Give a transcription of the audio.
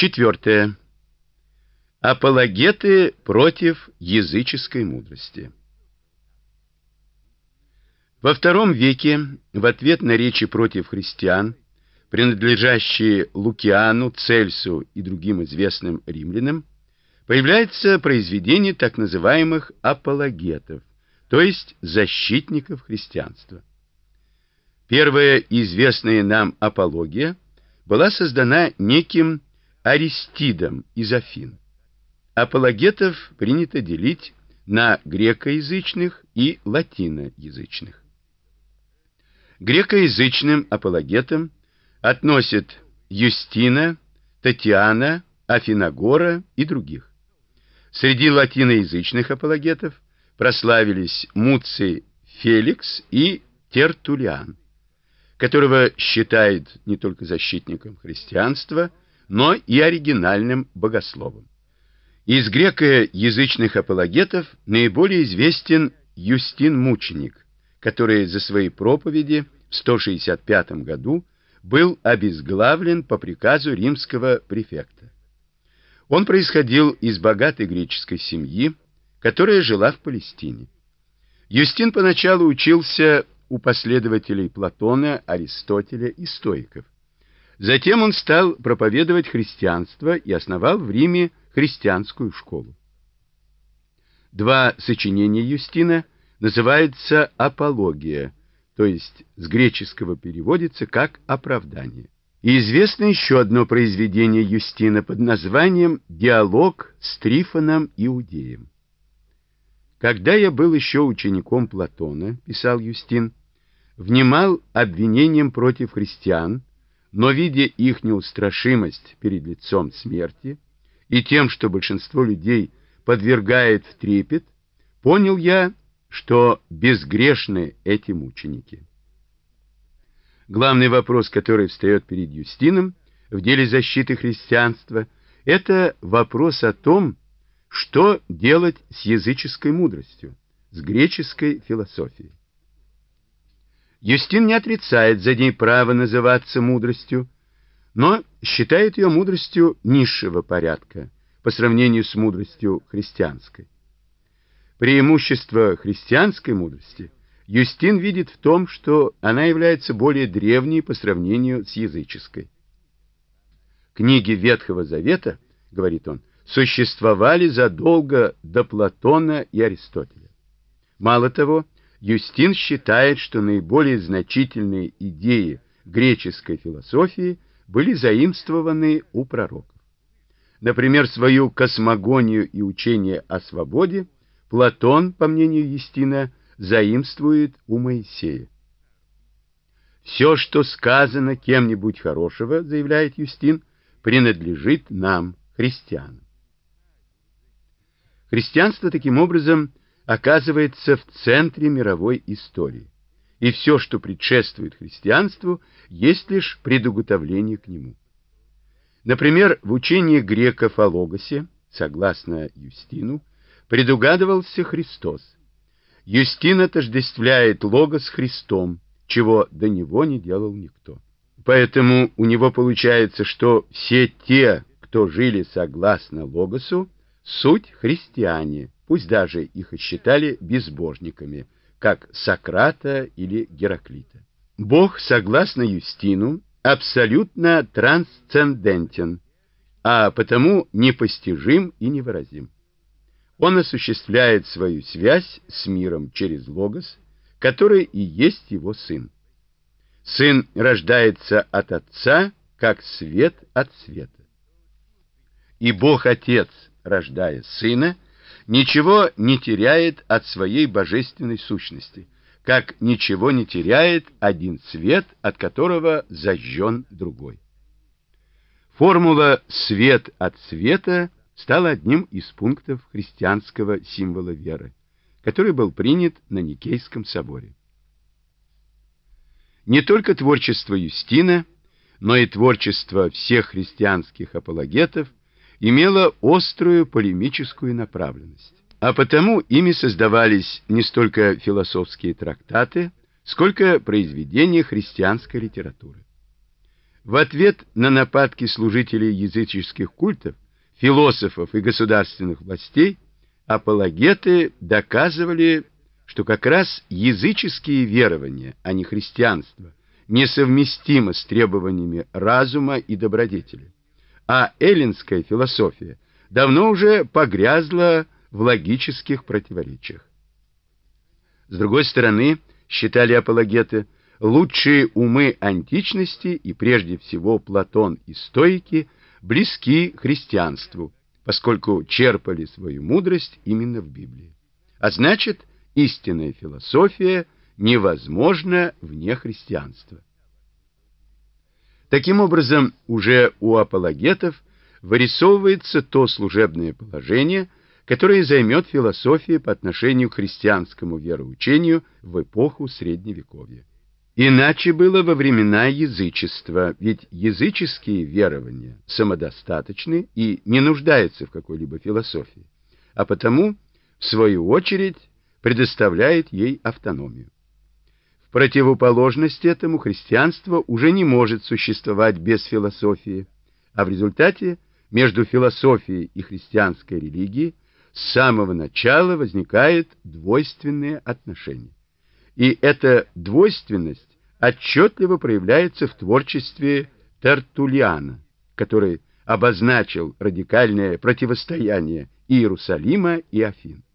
Четвертое. Апологеты против языческой мудрости. Во II веке в ответ на речи против христиан, принадлежащие Лукиану, Цельсу и другим известным римлянам, появляется произведение так называемых апологетов, то есть защитников христианства. Первая известная нам апология была создана неким Аристидом из Афин. Апологетов принято делить на грекоязычных и латиноязычных. Грекоязычным апологетам относят Юстина, Татьяна, Афиногора и других. Среди латиноязычных апологетов прославились Муций Феликс и Тертуллиан, которого считают не только защитником христианства, но и оригинальным богословом. Из грекоязычных апологетов наиболее известен Юстин Мученик, который за свои проповеди в 165 году был обезглавлен по приказу римского префекта. Он происходил из богатой греческой семьи, которая жила в Палестине. Юстин поначалу учился у последователей Платона, Аристотеля и стоиков. Затем он стал проповедовать христианство и основал в Риме христианскую школу. Два сочинения Юстина называются «Апология», то есть с греческого переводится как «оправдание». И известно еще одно произведение Юстина под названием «Диалог с Трифоном Иудеем». «Когда я был еще учеником Платона, — писал Юстин, — внимал обвинениям против христиан, но, видя их неустрашимость перед лицом смерти и тем, что большинство людей подвергает в трепет, понял я, что безгрешны эти мученики». Главный вопрос, который встает перед Юстином в деле защиты христианства, это вопрос о том, что делать с языческой мудростью, с греческой философией. Юстин не отрицает за ней право называться мудростью, но считает ее мудростью низшего порядка по сравнению с мудростью христианской. Преимущество христианской мудрости Юстин видит в том, что она является более древней по сравнению с языческой. Книги Ветхого Завета, говорит он, существовали задолго до Платона и Аристотеля. Мало того, Юстин считает, что наиболее значительные идеи греческой философии были заимствованы у пророков. Например, свою космогонию и учение о свободе Платон, по мнению Юстина, заимствует у Моисея. «Все, что сказано кем-нибудь хорошего, — заявляет Юстин, — принадлежит нам, христианам». Христианство, таким образом, оказывается в центре мировой истории, и все, что предшествует христианству, есть лишь предуготовление к нему. Например, в учении греков о Логосе, согласно Юстину, предугадывался Христос. Юстин отождествляет Логос с Христом, чего до него не делал никто. Поэтому у него получается, что все те, кто жили согласно Логосу, суть христиане, пусть даже их и считали безбожниками, как Сократа или Гераклита. Бог, согласно Юстину, абсолютно трансцендентен, а потому непостижим и невыразим. Он осуществляет свою связь с миром через Логос, который и есть его Сын. Сын рождается от Отца, как свет от света. И Бог-Отец, рождая Сына, ничего не теряет от своей божественной сущности, как ничего не теряет один свет, от которого зажжен другой. Формула «свет от света» стала одним из пунктов христианского символа веры, который был принят на Никейском соборе. Не только творчество Юстина, но и творчество всех христианских апологетов имело острую полемическую направленность, а потому ими создавались не столько философские трактаты, сколько произведения христианской литературы. В ответ на нападки служителей языческих культов, философов и государственных властей, апологеты доказывали, что как раз языческие верования, а не христианство, несовместимы с требованиями разума и добродетели, а эллинская философия давно уже погрязла в логических противоречиях. С другой стороны, считали апологеты, лучшие умы античности, и прежде всего Платон и стоики, близки христианству, поскольку черпали свою мудрость именно в Библии. А значит, истинная философия невозможна вне христианства. Таким образом, уже у апологетов вырисовывается то служебное положение, которое займет философия по отношению к христианскому вероучению в эпоху Средневековья. Иначе было во времена язычества, ведь языческие верования самодостаточны и не нуждаются в какой-либо философии, а потому, в свою очередь, предоставляет ей автономию. В противоположность этому христианство уже не может существовать без философии, а в результате между философией и христианской религией с самого начала возникает двойственное отношение. И эта двойственность отчетливо проявляется в творчестве Тертуллиана, который обозначил радикальное противостояние Иерусалима и Афин.